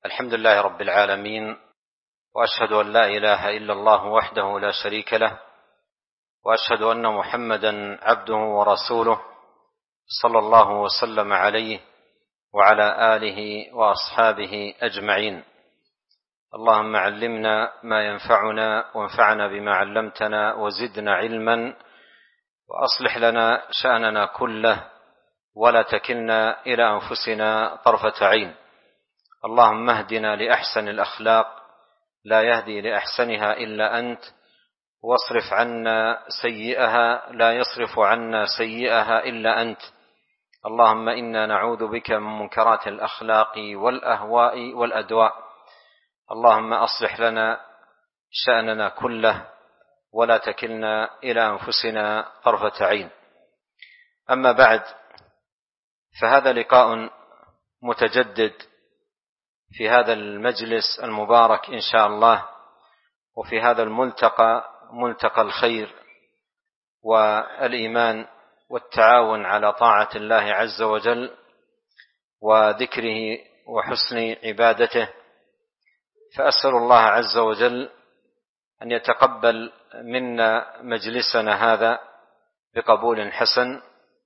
الحمد لله رب العالمين، وأشهد أن لا إله إلا الله وحده لا شريك له، وأشهد أن محمدا عبده ورسوله صلى الله وسلم عليه وعلى آله وأصحابه أجمعين. اللهم علمنا ما ينفعنا وانفعنا بما علمتنا وزدنا علما، وأصلح لنا شأننا كله ولا تكلنا إلى أنفسنا طرفة عين. اللهم اهدنا لأحسن الأخلاق لا يهدي لأحسنها إلا أنت، واصرف عنا سيئها لا يصرف عنا سيئها إلا أنت. اللهم إنا نعوذ بك من منكرات الأخلاق والأهواء والأدواء. اللهم أصلح لنا شأننا كله ولا تكلنا إلى أنفسنا طرفة عين. أما بعد، فهذا لقاء متجدد في هذا المجلس المبارك إن شاء الله، وفي هذا الملتقى، ملتقى الخير والإيمان والتعاون على طاعة الله عز وجل وذكره وحسن عبادته. فأسأل الله عز وجل أن يتقبل منا مجلسنا هذا بقبول حسن،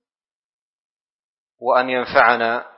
وأن ينفعنا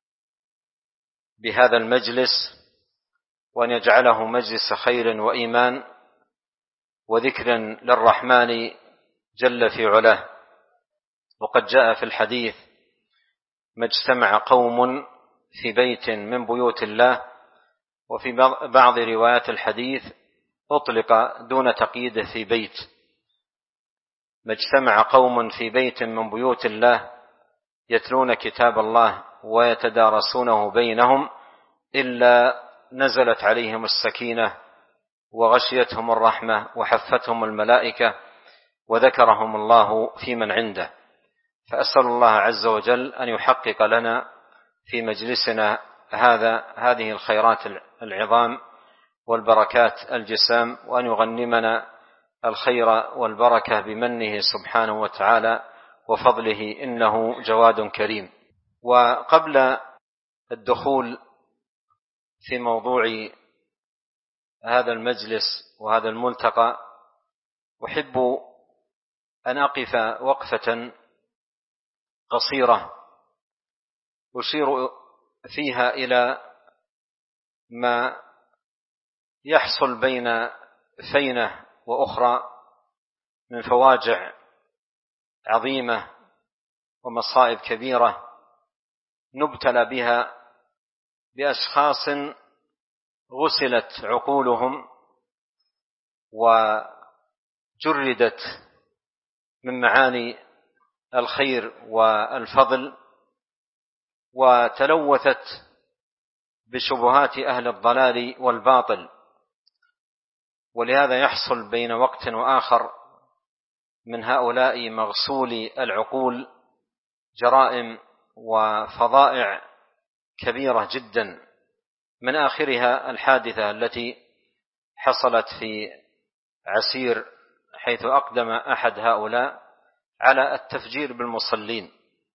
بهذا المجلس، وأن يجعله مجلس خير وإيمان وذكر للرحمن جل في علاه. وقد جاء في الحديث: ما اجتمع قوم في بيت من بيوت الله. وفي بعض روايات الحديث أطلق دون تقييد في بيت: ما اجتمع قوم في بيت من بيوت الله يتلون كتاب الله ويتدارسونه بينهم إلا نزلت عليهم السكينة وغشيتهم الرحمة وحفتهم الملائكة وذكرهم الله في من عنده. فأسأل الله عز وجل أن يحقق لنا في مجلسنا هذه الخيرات العظام والبركات الجسام، وأن يغنمنا الخير والبركة بمنه سبحانه وتعالى وفضله، إنه جواد كريم. وقبل الدخول في موضوع هذا المجلس وهذا الملتقى، أحب أن أقف وقفة قصيرة أشير فيها إلى ما يحصل بين فينة وأخرى من فواجع عظيمة ومصائب كبيرة نبتلى بها بأشخاص غسلت عقولهم وجردت من معاني الخير والفضل، وتلوثت بشبهات أهل الضلال والباطل. ولهذا يحصل بين وقت وآخر من هؤلاء مغسولي العقول جرائم وفظائع كبيرة جدا، من آخرها الحادثة التي حصلت في عسير، حيث أقدم أحد هؤلاء على التفجير بالمصلين،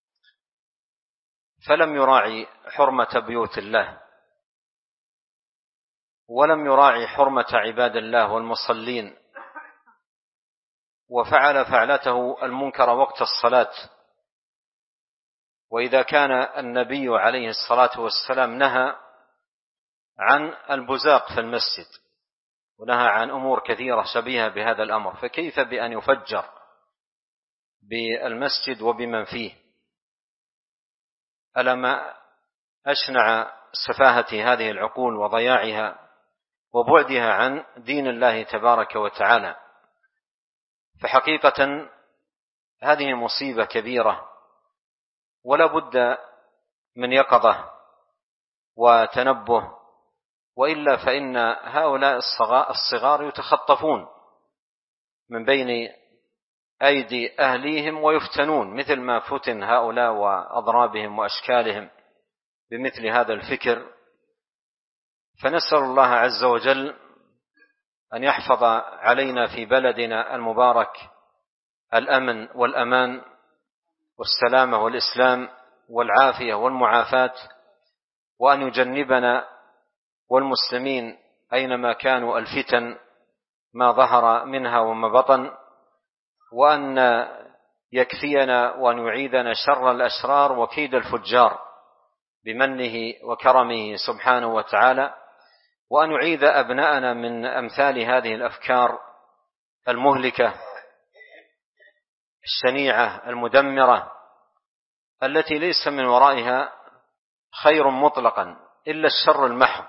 فلم يراعي حرمة بيوت الله، ولم يراعي حرمة عباد الله والمصلين، وفعل فعلته المنكر وقت الصلاة. وإذا كان النبي عليه الصلاة والسلام نهى عن البزاق في المسجد ونهى عن أمور كثيرة شبيهة بهذا الأمر، فكيف بأن يفجر بالمسجد وبمن فيه؟ ألم أشنع سفاهة هذه العقول وضياعها وبعدها عن دين الله تبارك وتعالى؟ فحقيقة هذه مصيبة كبيرة، ولا بد من يقظة وتنبه، وإلا فإن هؤلاء الصغار يتخطفون من بين أيدي أهليهم ويفتنون مثل ما فتن هؤلاء وأضرابهم وأشكالهم بمثل هذا الفكر. فنسأل الله عز وجل أن يحفظ علينا في بلدنا المبارك الأمن والأمان والسلامة والإسلام والعافية والمعافاة، وأن يجنبنا والمسلمين أينما كانوا الفتن ما ظهر منها وما بطن، وأن يكفينا وأن يعيذنا شر الأشرار وكيد الفجار بمنه وكرمه سبحانه وتعالى، وأن يعيذ أبناءنا من أمثال هذه الأفكار المهلكة الشنيعة المدمرة التي ليس من ورائها خير مطلقا إلا الشر المحض.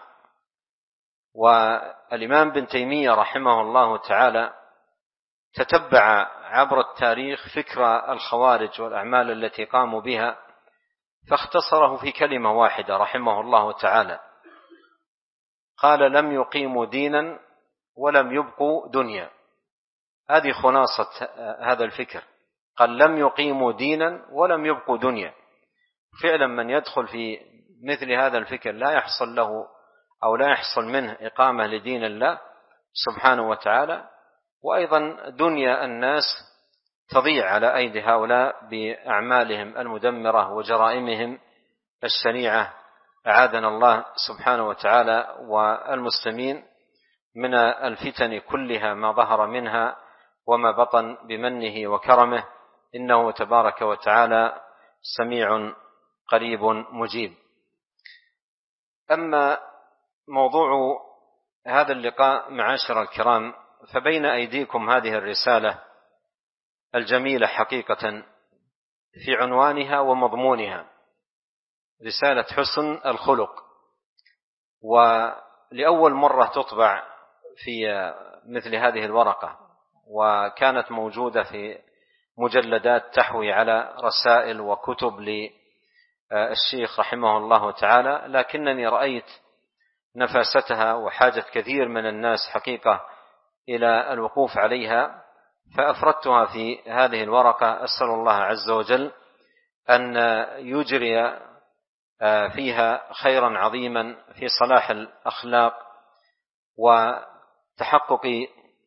والإمام ابن تيمية رحمه الله تعالى تتبع عبر التاريخ فكر الخوارج والأعمال التي قاموا بها، فاختصره في كلمة واحدة رحمه الله تعالى، قال: لم يقيموا دينا ولم يبقوا دنيا. هذه خلاصة هذا الفكر، قال: لم يقيموا دينا ولم يبقوا دنيا. فعلا من يدخل في مثل هذا الفكر لا يحصل له أو لا يحصل منه إقامة لدين الله سبحانه وتعالى، وأيضا دنيا الناس تضيع على أيدي هؤلاء بأعمالهم المدمرة وجرائمهم الشنيعة، أعاذنا الله سبحانه وتعالى والمسلمين من الفتن كلها ما ظهر منها وما بطن بمنه وكرمه، إنه تبارك وتعالى سميع قريب مجيب. أما موضوع هذا اللقاء معاشر الكرام، فبين أيديكم هذه الرسالة الجميلة حقيقة في عنوانها ومضمونها، رسالة حسن الخلق، ولأول مرة تطبع في مثل هذه الورقة، وكانت موجودة في مجلدات تحوي على رسائل وكتب للشيخ رحمه الله تعالى، لكنني رأيت نفاستها وحاجة كثير من الناس حقيقة إلى الوقوف عليها، فأفردتها في هذه الورقة. أسأل الله عز وجل أن يجري فيها خيرا عظيما في صلاح الأخلاق وتحقق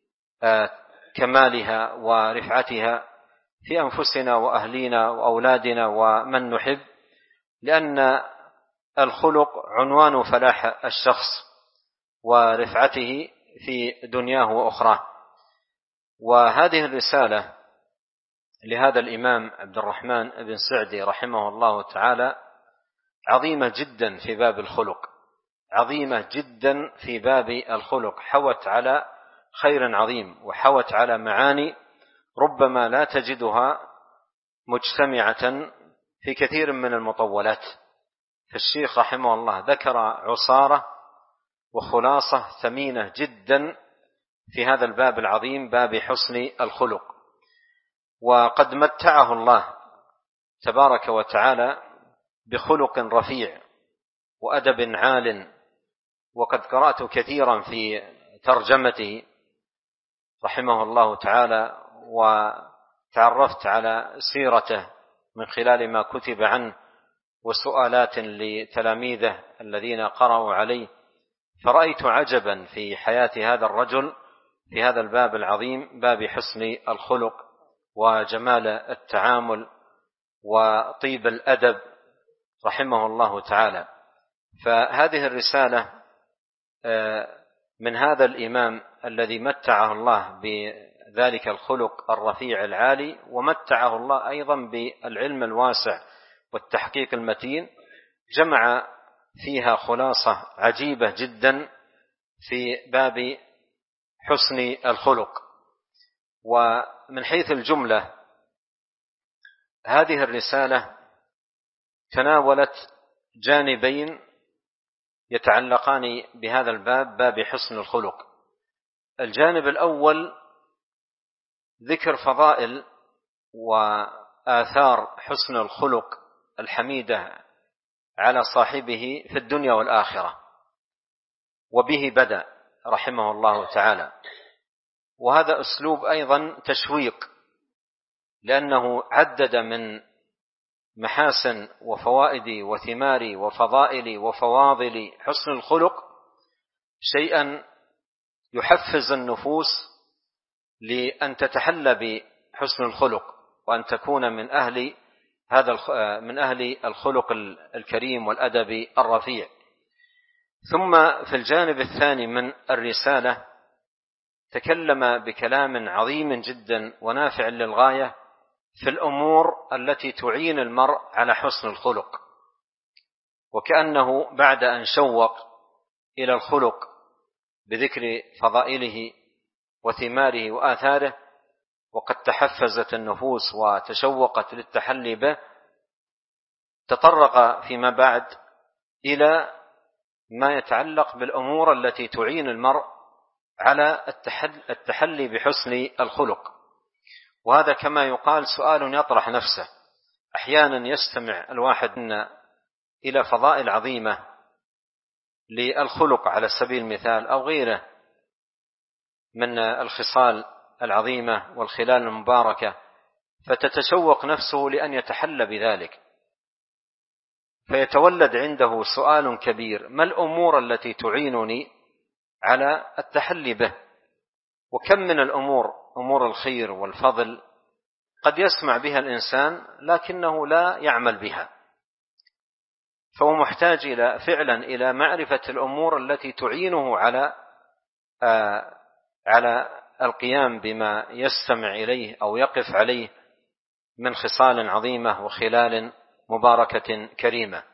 كمالها ورفعتها في أنفسنا وأهلينا وأولادنا ومن نحب، لأن الخلق عنوان فلاح الشخص ورفعته في دنياه وأخراه. وهذه الرسالة لهذا الإمام عبد الرحمن بن سعدي رحمه الله تعالى عظيمة جدا في باب الخلق، عظيمة جدا في باب الخلق، حوت على خير عظيم وحوت على معاني ربما لا تجدها مجتمعة في كثير من المطولات. فالشيخ رحمه الله ذكر عصارة وخلاصة ثمينة جدا في هذا الباب العظيم، باب حسن الخلق. وقد متعه الله تبارك وتعالى بخلق رفيع وأدب عال، وقد قرأت كثيرا في ترجمته رحمه الله تعالى، وتعرفت على سيرته من خلال ما كتب عنه وسؤالات لتلاميذه الذين قرأوا عليه، فرأيت عجبا في حياة هذا الرجل في هذا الباب العظيم، باب حسن الخلق وجمال التعامل وطيب الأدب رحمه الله تعالى. فهذه الرسالة من هذا الإمام الذي متعه الله بذلك الخلق الرفيع العالي، ومتعه الله أيضا بالعلم الواسع والتحقيق المتين، جمع فيها خلاصة عجيبة جدا في باب حسن الخلق. ومن حيث الجملة هذه الرسالة تناولت جانبين يتعلقان بهذا الباب، باب حسن الخلق. الجانب الأول ذكر فضائل وآثار حسن الخلق الحميدة على صاحبه في الدنيا والآخرة، وبه بدأ رحمه الله تعالى. وهذا أسلوب أيضا تشويق، لأنه عدد من محاسن وفوائد وثمار وفضائل وفواضل حسن الخلق شيئا يحفز النفوس لأن تتحلى بحسن الخلق، وأن تكون من أهل الخلق الكريم والأدب الرفيع. ثم في الجانب الثاني من الرسالة تكلم بكلام عظيم جدا ونافع للغاية في الأمور التي تعين المرء على حسن الخلق، وكأنه بعد أن شوق إلى الخلق بذكر فضائله وثماره وآثاره، وقد تحفزت النفوس وتشوقت للتحلي به، تطرق فيما بعد إلى ما يتعلق بالأمور التي تعين المرء على التحلي بحسن الخلق. وهذا كما يقال سؤال يطرح نفسه. أحيانا يستمع الواحد إلى فضائل عظيمة للخلق على سبيل المثال أو غيره من الخصال العظيمة والخلال المباركة، فتتشوق نفسه لأن يتحلى بذلك، فيتولد عنده سؤال كبير: ما الأمور التي تعينني على التحلي به؟ وكم من الأمور، أمور الخير والفضل، قد يسمع بها الإنسان لكنه لا يعمل بها، فهو محتاج فعلا إلى معرفة الأمور التي تعينه على القيام بما يستمع إليه أو يقف عليه من خصال عظيمة وخلال مباركة كريمة.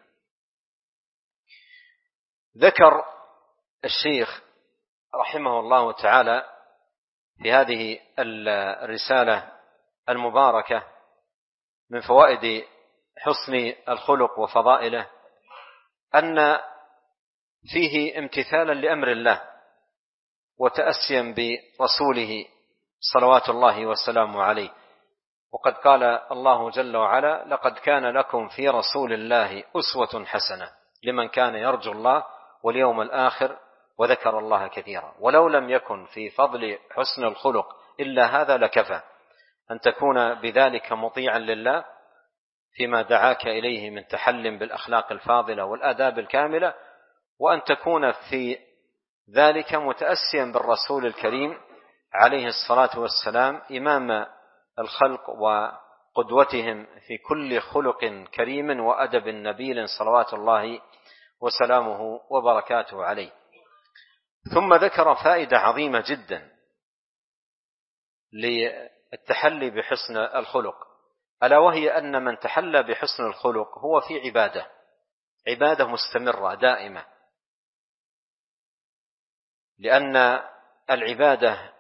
ذكر الشيخ رحمه الله تعالى في هذه الرسالة المباركة من فوائد حسن الخلق وفضائله أن فيه امتثالا لأمر الله وتأسيا برسوله صلوات الله وسلامه عليه. وقد قال الله جل وعلا: لقد كان لكم في رسول الله أسوة حسنة لمن كان يرجو الله واليوم الآخر وذكر الله كثيرا. ولو لم يكن في فضل حسن الخلق إلا هذا لكفى أن تكون بذلك مطيعا لله فيما دعاك إليه من تحل بالأخلاق الفاضلة والآداب الكاملة، وأن تكون في ذلك متأسيا بالرسول الكريم عليه الصلاة والسلام إمام الخلق وقدوتهم في كل خلق كريم وأدب نبيل صلوات الله وسلامه وبركاته عليه. ثم ذكر فائدة عظيمة جدا للتحلي بحسن الخلق، ألا وهي أن من تحلى بحسن الخلق هو في عبادة مستمرة دائمة، لأن العبادة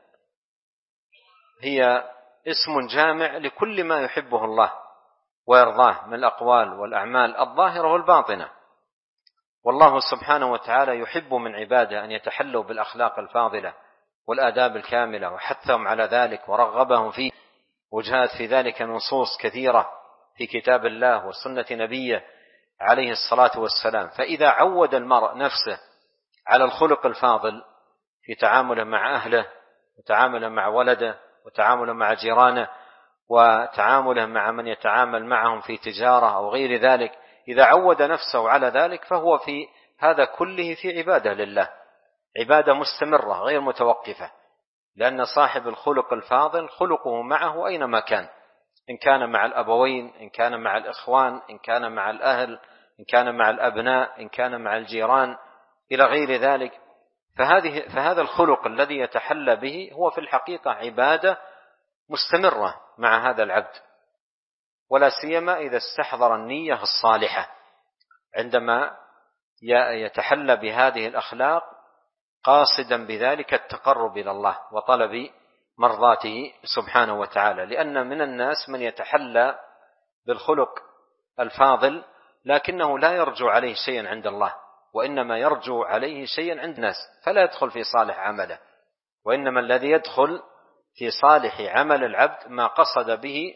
هي اسم جامع لكل ما يحبه الله ويرضاه من الأقوال والأعمال الظاهرة والباطنة. والله سبحانه وتعالى يحب من عباده أن يتحلوا بالأخلاق الفاضلة والآداب الكاملة، وحثهم على ذلك ورغبهم فيه، وجاءت في ذلك نصوص كثيرة في كتاب الله وسنة نبيه عليه الصلاة والسلام. فإذا عود المرء نفسه على الخلق الفاضل في تعامله مع أهله وتعامله مع ولده وتعامله مع جيرانه وتعامله مع من يتعامل معهم في تجارة أو غير ذلك، إذا عود نفسه على ذلك فهو في هذا كله في عبادة لله، عبادة مستمرة غير متوقفة، لأن صاحب الخلق الفاضل خلقه معه أينما كان، إن كان مع الأبوين، إن كان مع الإخوان، إن كان مع الأهل، إن كان مع الأبناء، إن كان مع الجيران إلى غير ذلك. فهذا الخلق الذي يتحلى به هو في الحقيقة عبادة مستمرة مع هذا العبد، ولا سيما إذا استحضر النية الصالحة عندما يتحلى بهذه الأخلاق قاصدا بذلك التقرب إلى الله وطلب مرضاته سبحانه وتعالى. لأن من الناس من يتحلى بالخلق الفاضل لكنه لا يرجو عليه شيئا عند الله، وإنما يرجو عليه شيئا عند الناس، فلا يدخل في صالح عمله، وإنما الذي يدخل في صالح عمل العبد ما قصد به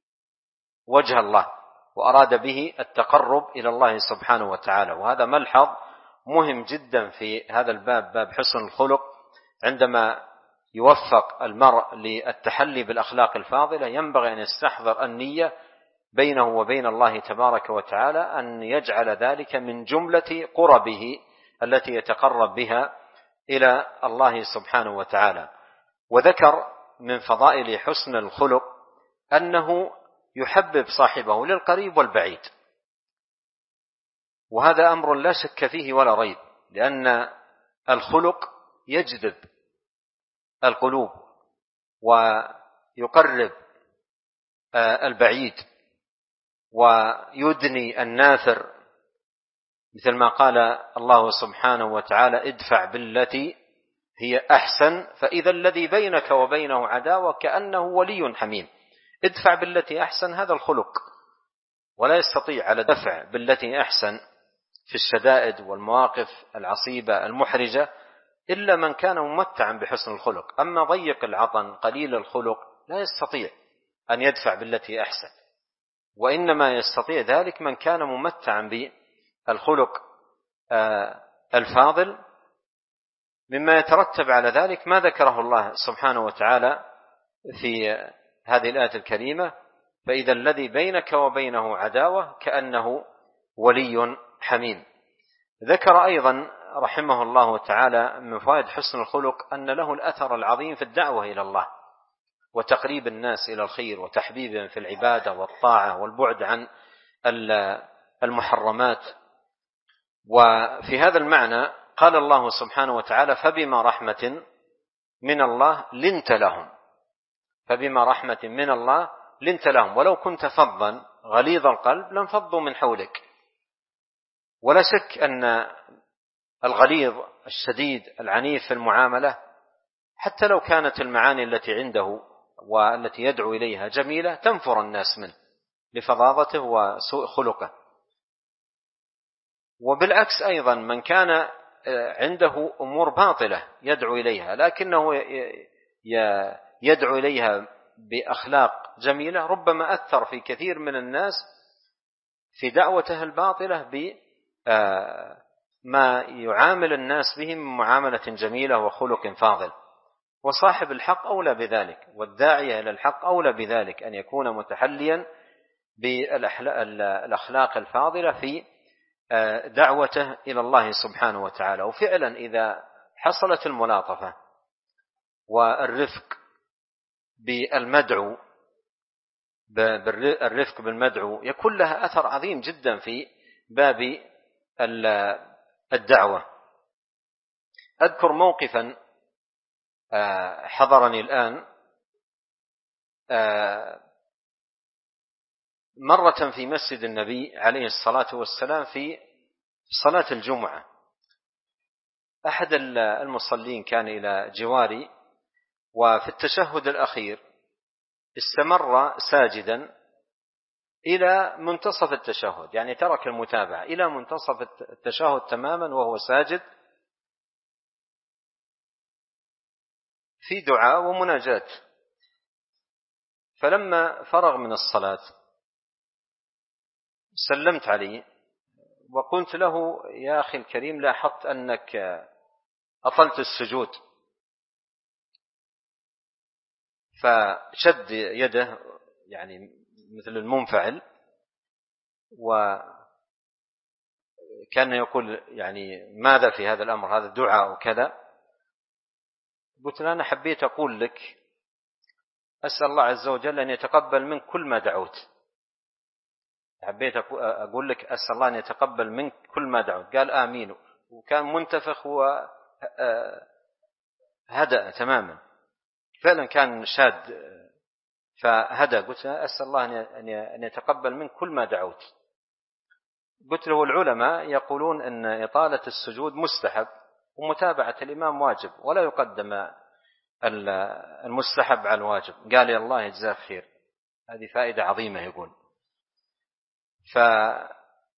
وجه الله وأراد به التقرب إلى الله سبحانه وتعالى. وهذا ملحظ مهم جدا في هذا الباب، باب حسن الخلق. عندما يوفق المرء للتحلي بالأخلاق الفاضلة ينبغي أن يستحضر النية بينه وبين الله تبارك وتعالى أن يجعل ذلك من جملة قربه التي يتقرب بها إلى الله سبحانه وتعالى. وذكر من فضائل حسن الخلق أنه يحبب صاحبه للقريب والبعيد، وهذا أمر لا شك فيه ولا ريب، لأن الخلق يجذب القلوب ويقرب البعيد ويدني النافر، مثل ما قال الله سبحانه وتعالى: ادفع بالتي هي أحسن فإذا الذي بينك وبينه عداوة كأنه ولي حميم. ادفع بالتي أحسن، هذا الخلق، ولا يستطيع على دفع بالتي أحسن في الشدائد والمواقف العصيبة المحرجة إلا من كان ممتعا بحسن الخلق. أما ضيق العطن قليل الخلق لا يستطيع أن يدفع بالتي أحسن، وإنما يستطيع ذلك من كان ممتعا بالخلق الفاضل. مما يترتب على ذلك ما ذكره الله سبحانه وتعالى في هذه الآية الكريمة: فإذا الذي بينك وبينه عداوة كأنه ولي حميم. ذكر أيضا رحمه الله تعالى من فوائد حسن الخلق أن له الأثر العظيم في الدعوة إلى الله وتقريب الناس إلى الخير وتحبيبهم في العبادة والطاعة والبعد عن المحرمات. وفي هذا المعنى قال الله سبحانه وتعالى: فبما رحمة من الله لنت لهم. فبما رحمة من الله لنت لهم، ولو كنت فظا غليظ القلب لانفضوا من حولك. ولا شك أن الغليظ الشديد العنيف في المعاملة حتى لو كانت المعاني التي عنده والتي يدعو إليها جميلة تنفر الناس منه لفظاظته وسوء خلقه. وبالعكس أيضا من كان عنده أمور باطلة يدعو إليها لكنه يدعو إليها بأخلاق جميلة ربما أثر في كثير من الناس في دعوته الباطلة بما يعامل الناس به من معاملة جميلة وخلق فاضل. وصاحب الحق أولى بذلك، والداعية إلى الحق أولى بذلك، أن يكون متحليا بالأخلاق الفاضلة في دعوته إلى الله سبحانه وتعالى. وفعلا إذا حصلت الملاطفة والرفق بالمدعو بالرفق بالمدعو يكون لها أثر عظيم جدا في باب الدعوة. أذكر موقفا حضرني الآن مرة في مسجد النبي عليه الصلاة والسلام في صلاة الجمعة. أحد المصلين كان إلى جواري، وفي التشهد الأخير استمر ساجدا إلى منتصف التشهد، يعني ترك المتابعة إلى منتصف التشهد تماما وهو ساجد في دعاء ومناجاة. فلما فرغ من الصلاة سلمت عليه وقلت له: يا أخي الكريم، لاحظت أنك أطلت السجود. فشد يده يعني مثل المنفعل، وكان يقول: يعني ماذا في هذا الأمر، هذا دعاء وكذا. قلت له: أنا حبيت أقول لك أسأل الله عز وجل أن يتقبل من كل ما دعوت. حبيت أقول لك أسأل الله أن يتقبل منك كل ما دعوت. قال: آمين. وكان منتفخ وهدأ تماما، فعلا كان شاد فهدأ. قلت له: أسأل الله أن يتقبل من كل ما دعوت. قلت له: العلماء يقولون أن إطالة السجود مستحب ومتابعة الإمام واجب، ولا يقدم المستحب على الواجب. قال: يا الله يجزاك خير، هذه فائدة عظيمة. يقول فمثل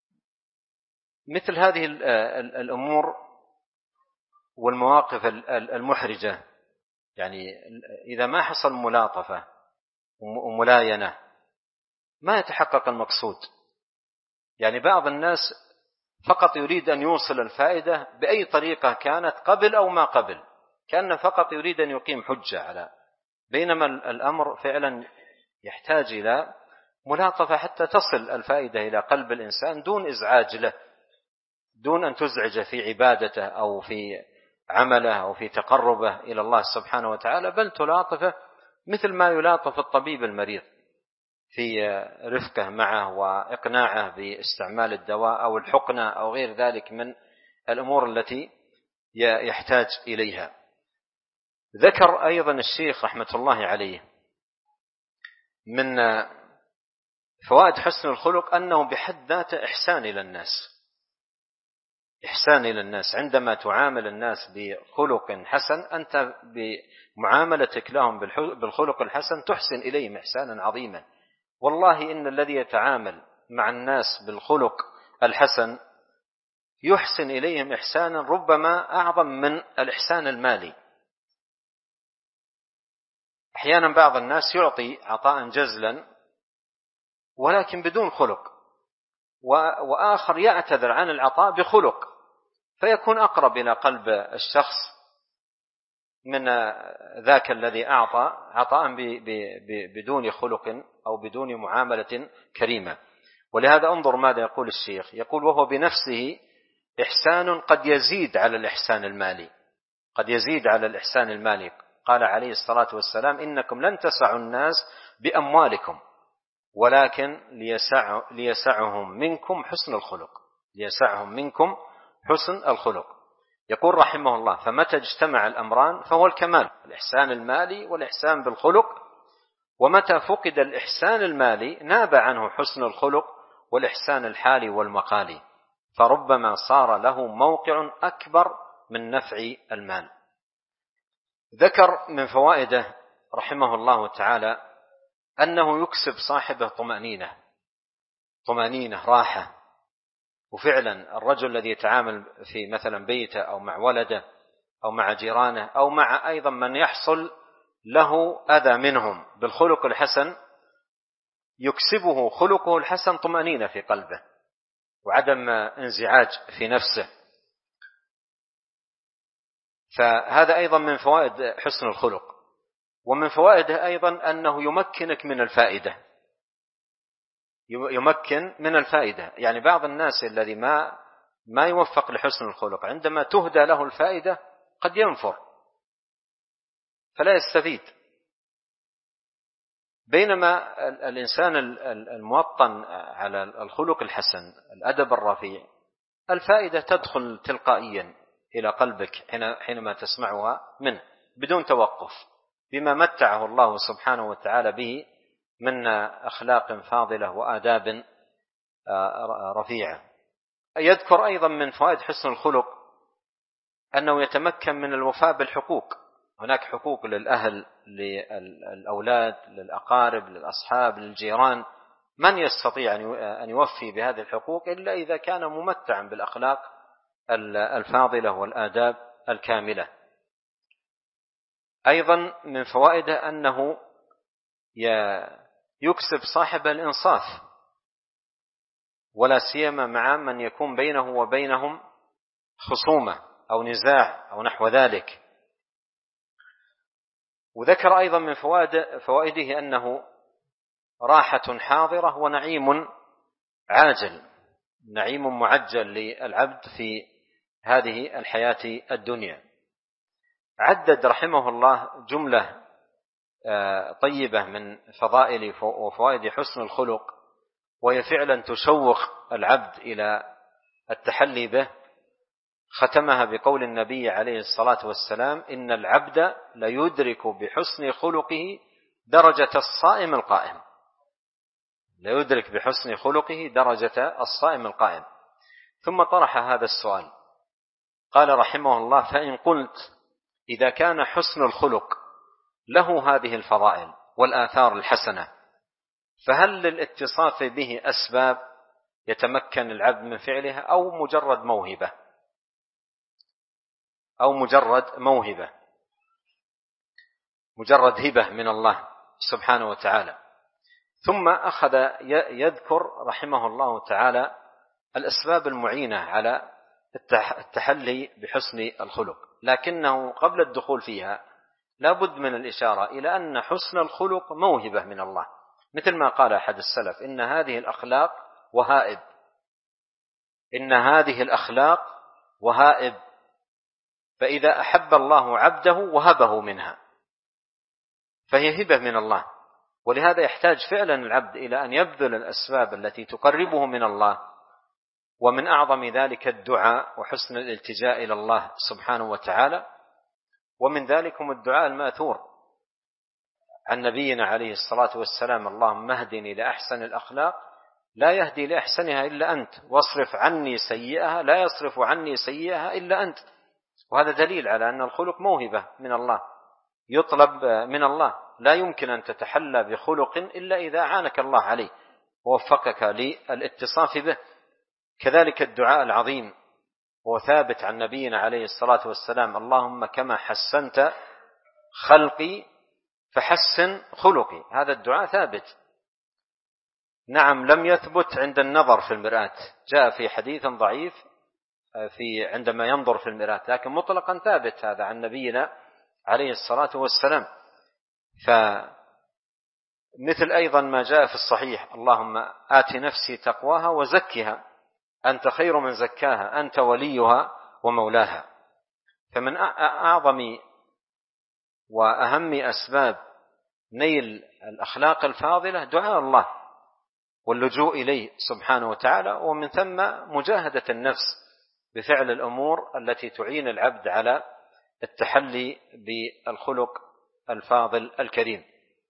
هذه الأمور والمواقف المحرجة، يعني إذا ما حصل ملاطفة وملاينة ما يتحقق المقصود. يعني بعض الناس فقط يريد أن يوصل الفائدة بأي طريقة كانت قبل أو ما قبل، كأنه فقط يريد أن يقيم حجة على، بينما الأمر فعلا يحتاج إلى ملاطفة حتى تصل الفائدة إلى قلب الإنسان دون إزعاج له، دون أن تزعج في عبادته أو في عمله أو في تقربه إلى الله سبحانه وتعالى، بل تلاطفه مثل ما يلاطف الطبيب المريض في رفقه معه وإقناعه باستعمال الدواء أو الحقنة أو غير ذلك من الأمور التي يحتاج إليها. ذكر أيضا الشيخ رحمة الله عليه من فوائد حسن الخلق أنه بحد ذاته إحسان إلى الناس، إحسان إلى الناس. عندما تعامل الناس بخلق حسن أنت بمعاملتك لهم بالخلق الحسن تحسن إليهم إحسانا عظيما. والله إن الذي يتعامل مع الناس بالخلق الحسن يحسن إليهم إحسانا ربما أعظم من الإحسان المالي. أحيانا بعض الناس يعطي عطاء جزلا ولكن بدون خلق، وآخر يعتذر عن العطاء بخلق، فيكون أقرب إلى قلب الشخص من ذاك الذي أعطى عطاء بدون خلق أو بدون معاملة كريمة. ولهذا انظر ماذا يقول الشيخ، يقول: وهو بنفسه إحسان قد يزيد على الإحسان المالي، قد يزيد على الإحسان المالي. قال عليه الصلاة والسلام: إنكم لن تسعوا الناس بأموالكم ولكن ليسعهم منكم حسن الخلق، ليسعهم منكم حسن الخلق. يقول رحمه الله: فمتى اجتمع الأمران فهو الكمال، الإحسان المالي والإحسان بالخلق. ومتى فقد الإحسان المالي ناب عنه حسن الخلق والإحسان الحالي والمقالي، فربما صار له موقع أكبر من نفع المال. ذكر من فوائده رحمه الله تعالى أنه يكسب صاحبه طمأنينة راحة. وفعلا الرجل الذي يتعامل في مثلا بيته أو مع ولده أو مع جيرانه أو مع أيضا من يحصل له أذى منهم بالخلق الحسن يكسبه خلقه الحسن طمأنينة في قلبه وعدم انزعاج في نفسه. فهذا أيضا من فوائد حسن الخلق. ومن فوائده أيضا أنه يمكنك من الفائدة، يمكن من الفائدة. يعني بعض الناس الذي ما يوفق لحسن الخلق عندما تهدى له الفائدة قد ينفر فلا يستفيد، بينما الإنسان الموطن على الخلق الحسن الأدب الرفيع الفائدة تدخل تلقائيا إلى قلبك حينما تسمعها منه بدون توقف، بما متعه الله سبحانه وتعالى به من أخلاق فاضلة وآداب رفيعة. يذكر أيضا من فوائد حسن الخلق أنه يتمكن من الوفاء بالحقوق. هناك حقوق للأهل، للأولاد، للأقارب، للأصحاب، للجيران. من يستطيع أن يوفي بهذه الحقوق إلا إذا كان ممتعا بالأخلاق الفاضلة والآداب الكاملة. أيضا من فوائده أنه يكسب صاحب الإنصاف، ولا سيما مع من يكون بينه وبينهم خصومة أو نزاع أو نحو ذلك. وذكر أيضا من فوائده أنه راحة حاضرة ونعيم عاجل، نعيم معجل للعبد في هذه الحياة الدنيا. عدد رحمه الله جملة طيبة من فضائل وفوائد حسن الخلق، وهي فعلا تشوق العبد إلى التحلي به. ختمها بقول النبي عليه الصلاة والسلام: إن العبد ليدرك بحسن خلقه درجة الصائم القائم، ليدرك بحسن خلقه درجة الصائم القائم. ثم طرح هذا السؤال، قال رحمه الله: فإن قلت إذا كان حسن الخلق له هذه الفضائل والآثار الحسنة، فهل للاتصاف به أسباب يتمكن العبد من فعلها أو مجرد موهبة، مجرد هبة من الله سبحانه وتعالى؟ ثم أخذ يذكر رحمه الله تعالى الأسباب المعينة على التحلي بحسن الخلق، لكنه قبل الدخول فيها لا بد من الإشارة إلى أن حسن الخلق موهبة من الله، مثل ما قال أحد السلف: إن هذه الأخلاق وهائب، إن هذه الأخلاق وهائب، فإذا أحب الله عبده وهبه منها، فهي هبة من الله. ولهذا يحتاج فعلا العبد إلى أن يبذل الأسباب التي تقربه من الله ومن أعظم ذلك الدعاء وحسن الالتجاء إلى الله سبحانه وتعالى، ومن ذلكم الدعاء الماثور عن نبينا عليه الصلاة والسلام: اللهم اهدني لأحسن الأخلاق لا يهدي لأحسنها إلا أنت، واصرف عني سيئها لا يصرف عني سيئها إلا أنت. وهذا دليل على أن الخلق موهبة من الله، يطلب من الله، لا يمكن أن تتحلى بخلق إلا إذا أعانك الله عليه ووفقك للاتصاف به. كذلك الدعاء العظيم هو ثابت عن نبينا عليه الصلاة والسلام: اللهم كما حسنت خلقي فحسن خلقي. هذا الدعاء ثابت، نعم لم يثبت عند النظر في المرآة، جاء في حديث ضعيف عندما ينظر في المرآة، لكن مطلقا ثابت هذا عن نبينا عليه الصلاة والسلام. فمثل أيضا ما جاء في الصحيح: اللهم آت نفسي تقواها وزكها أنت خير من زكاها أنت وليها ومولاها. فمن أعظم وأهم أسباب نيل الأخلاق الفاضلة دعاء الله واللجوء إليه سبحانه وتعالى، ومن ثم مجاهدة النفس بفعل الأمور التي تعين العبد على التحلي بالخلق الفاضل الكريم.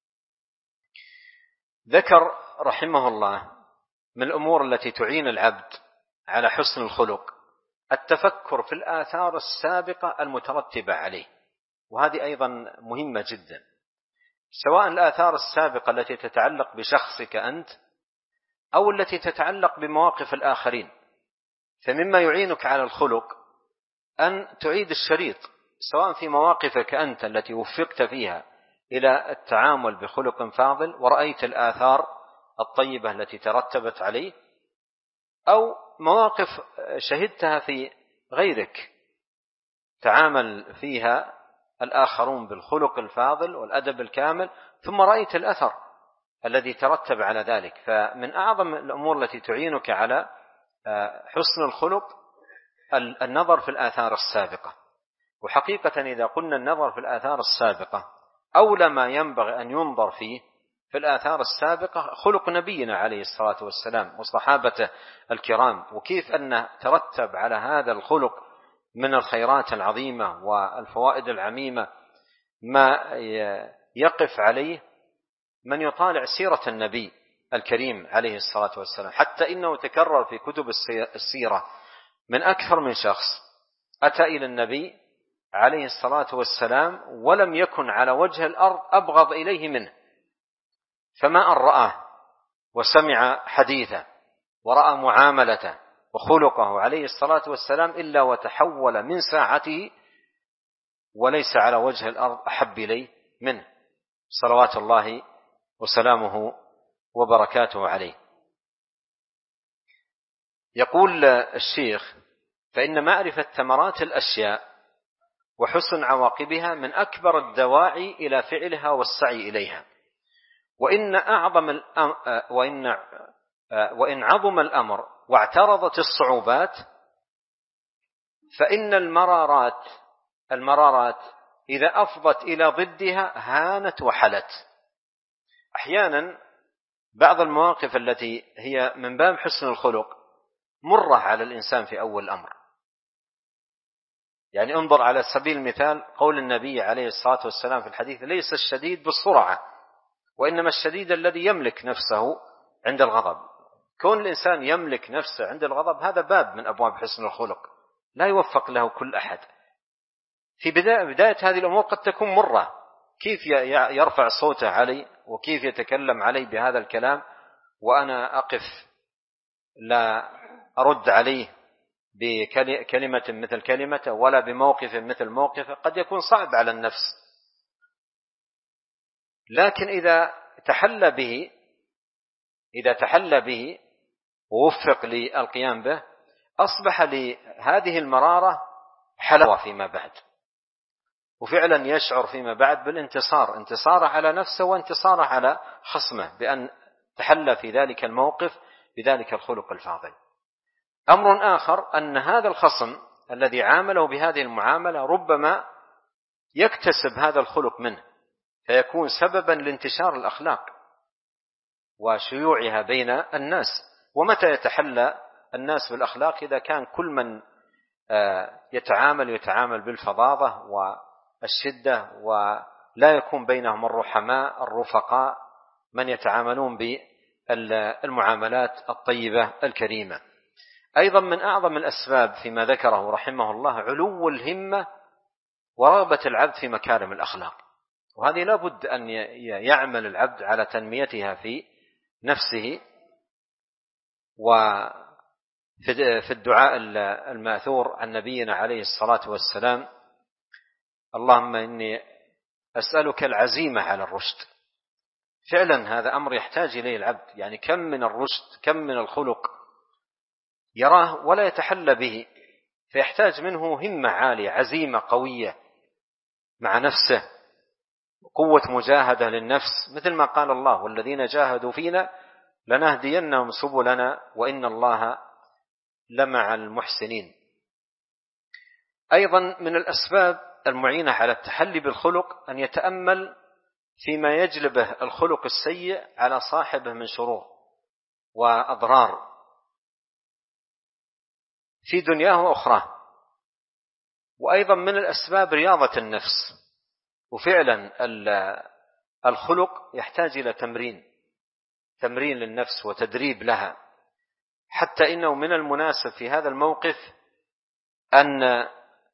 ذكر رحمه الله من الأمور التي تعين العبد على حسن الخلق التفكر في الآثار السابقة المترتبة عليه، وهذه أيضا مهمة جدا، سواء الآثار السابقة التي تتعلق بشخصك أنت أو التي تتعلق بمواقف الآخرين. فمما يعينك على الخلق أن تعيد الشريط، سواء في مواقفك أنت التي وفقت فيها إلى التعامل بخلق فاضل ورأيت الآثار الطيبة التي ترتبت عليه، أو مواقف شهدتها في غيرك تعامل فيها الآخرون بالخلق الفاضل والأدب الكامل، ثم رأيت الأثر الذي ترتب على ذلك. فمن أعظم الأمور التي تعينك على حسن الخلق النظر في الآثار السابقة. وحقيقة إذا قلنا النظر في الآثار السابقة، أولى ما ينبغي أن ينظر فيه في الآثار السابقة خلق نبينا عليه الصلاة والسلام وصحابته الكرام، وكيف أن ترتب على هذا الخلق من الخيرات العظيمة والفوائد العميمة ما يقف عليه من يطالع سيرة النبي الكريم عليه الصلاة والسلام. حتى إنه تكرر في كتب السيرة من أكثر من شخص أتى إلى النبي عليه الصلاة والسلام ولم يكن على وجه الأرض أبغض إليه منه، فما أن رآه وسمع حديثه ورأى معاملته وخلقه عليه الصلاة والسلام إلا وتحول من ساعته، وليس على وجه الأرض أحب إليه منه صلوات الله وسلامه وبركاته عليه. يقول الشيخ: فإن معرفة ثمرات الأشياء وحسن عواقبها من أكبر الدواعي إلى فعلها والسعي إليها، وإن عظم الأمر واعترضت الصعوبات فإن المرارات إذا أفضت إلى ضدها هانت وحلت. أحيانا بعض المواقف التي هي من باب حسن الخلق مرة على الإنسان في أول الأمر. يعني انظر على سبيل المثال قول النبي عليه الصلاة والسلام في الحديث: ليس الشديد بالسرعة وإنما الشديد الذي يملك نفسه عند الغضب. كون الإنسان يملك نفسه عند الغضب هذا باب من أبواب حسن الخلق، لا يوفق له كل أحد. في بداية هذه الأمور قد تكون مرة، كيف يرفع صوته علي وكيف يتكلم علي بهذا الكلام وأنا أقف لا أرد عليه بكلمة مثل كلمته ولا بموقف مثل موقفه، قد يكون صعب على النفس. لكن إذا تحلى به ووفق للقيام به أصبح لهذه المرارة حلاوة فيما بعد، وفعلا يشعر فيما بعد بالانتصار، انتصاره على نفسه وانتصاره على خصمه، بأن تحلى في ذلك الموقف بذلك الخلق الفاضل. أمر آخر أن هذا الخصم الذي عامله بهذه المعاملة ربما يكتسب هذا الخلق منه، فيكون سببا لانتشار الأخلاق وشيوعها بين الناس. ومتى يتحلى الناس بالأخلاق إذا كان كل من يتعامل بالفظاظة والشدة، ولا يكون بينهم الرحماء الرفقاء من يتعاملون بالمعاملات الطيبة الكريمة. أيضا من أعظم الأسباب فيما ذكره رحمه الله علو الهمة ورغبة العبد في مكارم الأخلاق، وهذه لا بد أن يعمل العبد على تنميتها في نفسه. وفي الدعاء الماثور عن نبينا عليه الصلاة والسلام: اللهم إني أسألك العزيمة على الرشد. فعلا هذا أمر يحتاج إليه العبد، يعني كم من الرشد، كم من الخلق يراه ولا يتحلى به، فيحتاج منه همة عالية، عزيمة قوية مع نفسه، قوة مجاهدة للنفس، مثل ما قال الله: والذين جاهدوا فينا لنهدينهم سبلنا وإن الله لمع المحسنين. أيضا من الأسباب المعينة على التحلي بالخلق أن يتأمل فيما يجلبه الخلق السيء على صاحبه من شرور وأضرار في دنياه وأخراه. وأيضا من الأسباب رياضة النفس، وفعلا الخلق يحتاج إلى تمرين للنفس وتدريب لها، حتى إنه من المناسب في هذا الموقف أن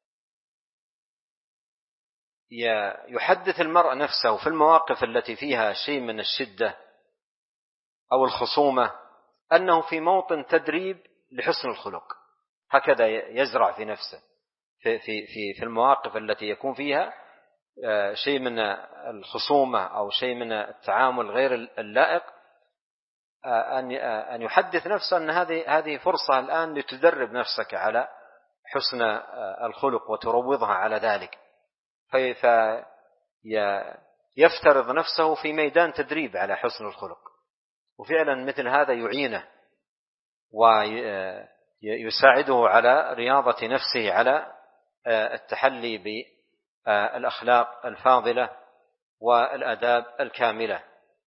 يحدث المرء نفسه في المواقف التي فيها شيء من الشدة أو الخصومة أنه في موطن تدريب لحسن الخلق، هكذا يزرع في نفسه في المواقف التي يكون فيها شيء من الخصومة أو شيء من التعامل غير اللائق، أن يحدث نفسه أن هذه فرصة الآن لتدرب نفسك على حسن الخلق وتروضها على ذلك، فيفترض نفسه في ميدان تدريب على حسن الخلق. وفعلا مثل هذا يعينه ويساعده على رياضة نفسه على التحلي بالأخلاق الفاضلة والآداب الكاملة.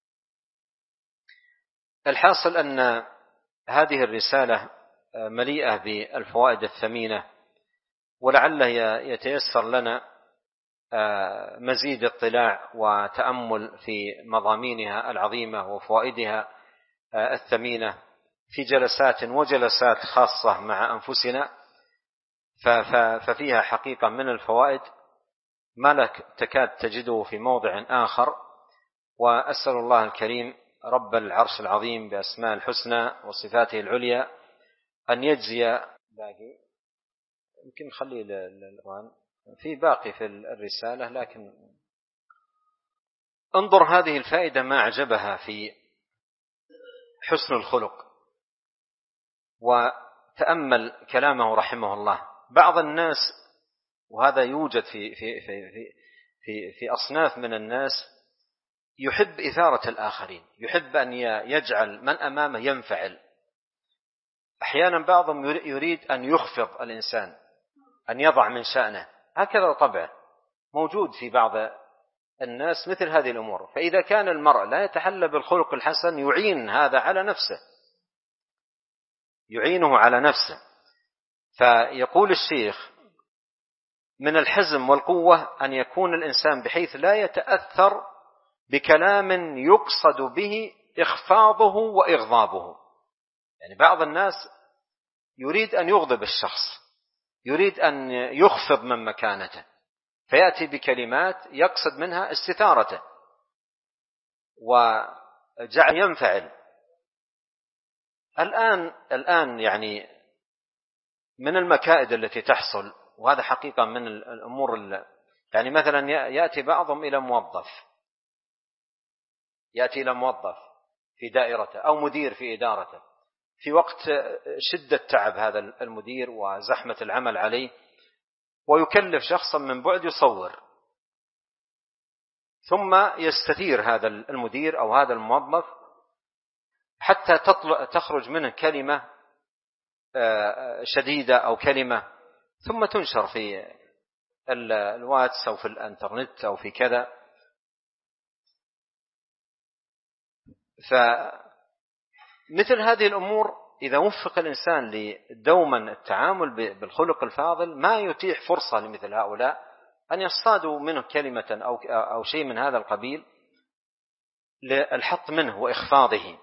الحاصل أن هذه الرسالة مليئة بالفوائد الثمينة، ولعله يتيسر لنا مزيد اطلاع وتأمل في مضامينها العظيمة وفوائدها الثمينة في جلسات خاصة مع أنفسنا، ففيها حقيقة من الفوائد ما لك تكاد تجده في موضع آخر. وأسأل الله الكريم رب العرش العظيم بأسماء الحسنى وصفاته العليا أن يجزي باقي، يمكن نخلي الأخوان في باقي في الرسالة، لكن انظر هذه الفائدة ما أعجبها في حسن الخلق، وتأمل كلامه رحمه الله. بعض الناس، وهذا يوجد في أصناف من الناس، يحب إثارة الآخرين، يحب أن يجعل من أمامه ينفعل. أحيانا بعضهم يريد أن يخفض الإنسان، أن يضع من شأنه، هكذا طبعه موجود في بعض الناس مثل هذه الأمور. فإذا كان المرء لا يتحلى بالخلق الحسن يعين هذا على نفسه، يعينه على نفسه. فيقول الشيخ: من الحزم والقوة أن يكون الإنسان بحيث لا يتأثر بكلام يقصد به إخفاضه وإغضابه. يعني بعض الناس يريد أن يغضب الشخص، يريد أن يخفض من مكانته، فيأتي بكلمات يقصد منها استثارته وجعل ينفعل. الآن يعني من المكائد التي تحصل، وهذا حقيقة من الأمور يعني مثلا يأتي بعضهم إلى موظف في دائرته أو مدير في إدارته، في وقت شدة تعب هذا المدير وزحمة العمل عليه، ويكلف شخصا من بعد يصور، ثم يستثير هذا المدير أو هذا الموظف حتى تخرج منه كلمة شديدة أو كلمة، ثم تنشر في الواتس أو في الانترنت أو في كذا. فمثل هذه الأمور إذا وفق الإنسان لدوما التعامل بالخلق الفاضل ما يتيح فرصة لمثل هؤلاء أن يصطادوا منه كلمة أو شيء من هذا القبيل للحط منه وإخفاضه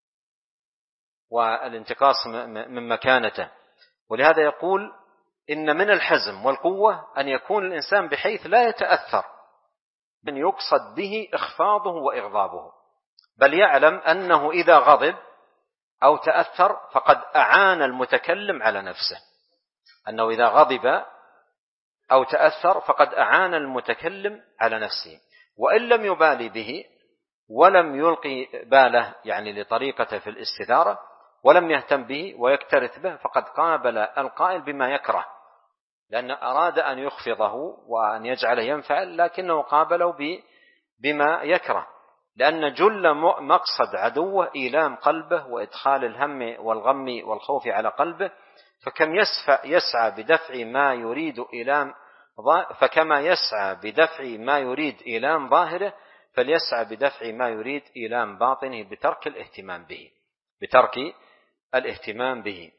والانتقاص من مكانته. ولهذا يقول إن من الحزم والقوة أن يكون الإنسان بحيث لا يتأثر من يقصد به إخفاضه وإغضابه، بل يعلم أنه إذا غضب أو تأثر فقد أعان المتكلم على نفسه، أنه إذا غضب أو تأثر فقد أعان المتكلم على نفسه، وإن لم يبالي به ولم يلقي باله يعني لطريقته في الاستثارة ولم يهتم به ويكترث به فقد قابل القائل بما يكره، لأن أراد أن يخفضه وأن يجعله ينفعل لكنه قابله بما يكره، لأن جل مقصد عدوه إيلام قلبه وإدخال الهم والغم والخوف على قلبه، فكم يسعى بدفع ما يريد فكما يسعى بدفع ما يريد إيلام ظاهره فليسعى بدفع ما يريد إيلام باطنه بترك الاهتمام به.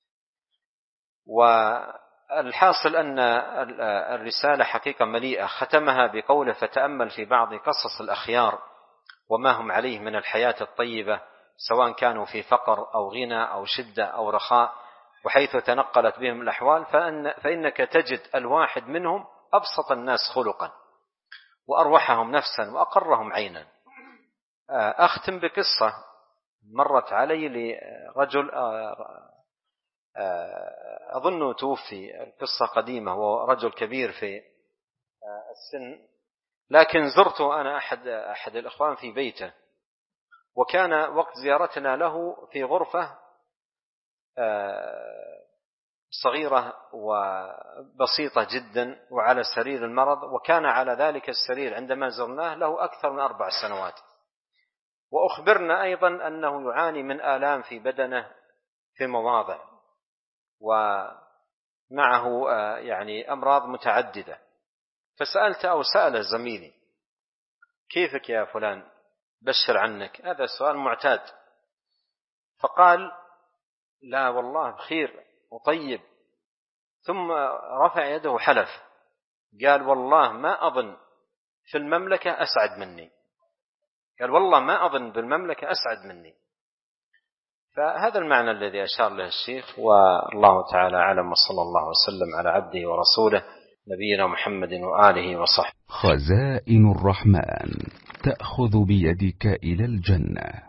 والحاصل أن الرسالة حقيقة مليئة، ختمها بقوله: فتأمل في بعض قصص الأخيار وما هم عليه من الحياة الطيبة سواء كانوا في فقر أو غنى أو شدة أو رخاء، وحيث تنقلت بهم الأحوال فإنك تجد الواحد منهم أبسط الناس خلقا وأروحهم نفسا وأقرهم عينا. أختم بقصة مرت علي لرجل أظن توفي، القصة قديمة، هو رجل كبير في السن، لكن زرته أنا أحد الإخوان في بيته، وكان وقت زيارتنا له في غرفة صغيرة وبسيطة جدا وعلى سرير المرض، وكان على ذلك السرير عندما زرناه له أكثر من 4 سنوات، وأخبرنا أيضا أنه يعاني من آلام في بدنه في مواضع ومعه يعني أمراض متعددة. فسألت أو سأل زميلي: كيفك يا فلان؟ بشر عنك، هذا سؤال معتاد. فقال: لا والله بخير وطيب. ثم رفع يده وحلف، قال: والله ما أظن في المملكة أسعد مني، قال: والله ما أظن بالمملكة أسعد مني. فهذا المعنى الذي أشار له الشيخ، والله تعالى أعلم، وصلى الله وسلم على عبده ورسوله نبينا محمد وآله وصحبه. خزائن الرحمن تأخذ بيدك إلى الجنة.